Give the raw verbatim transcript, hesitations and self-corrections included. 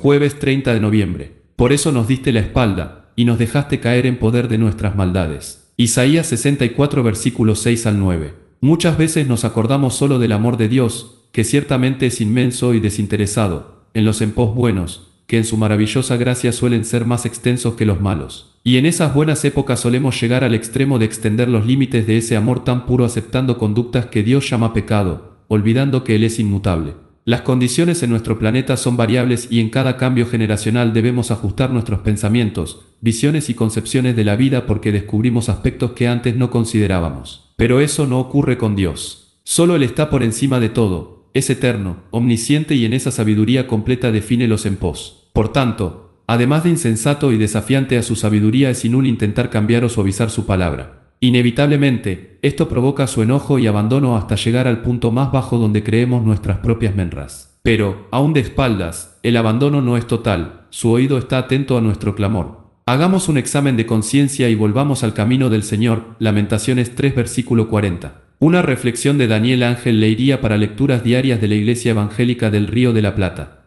Jueves treinta de noviembre. Por eso nos diste la espalda, y nos dejaste caer en poder de nuestras maldades. Isaías sesenta y cuatro versículos seis al nueve. Muchas veces nos acordamos solo del amor de Dios, que ciertamente es inmenso y desinteresado, en los empos buenos, que en su maravillosa gracia suelen ser más extensos que los malos. Y en esas buenas épocas solemos llegar al extremo de extender los límites de ese amor tan puro aceptando conductas que Dios llama pecado, olvidando que Él es inmutable. Las condiciones en nuestro planeta son variables y en cada cambio generacional debemos ajustar nuestros pensamientos, visiones y concepciones de la vida porque descubrimos aspectos que antes no considerábamos. Pero eso no ocurre con Dios. Solo Él está por encima de todo, es eterno, omnisciente y en esa sabiduría completa define los empos. Por tanto, además de insensato y desafiante a su sabiduría es inútil intentar cambiar o suavizar su palabra. Inevitablemente, esto provoca su enojo y abandono hasta llegar al punto más bajo donde creemos nuestras propias menras. Pero, aún de espaldas, el abandono no es total, su oído está atento a nuestro clamor. Hagamos un examen de conciencia y volvamos al camino del Señor. Lamentaciones tres versículo cuarenta. Una reflexión de Daniel Ángel Leiría para lecturas diarias de la Iglesia Evangélica del Río de la Plata.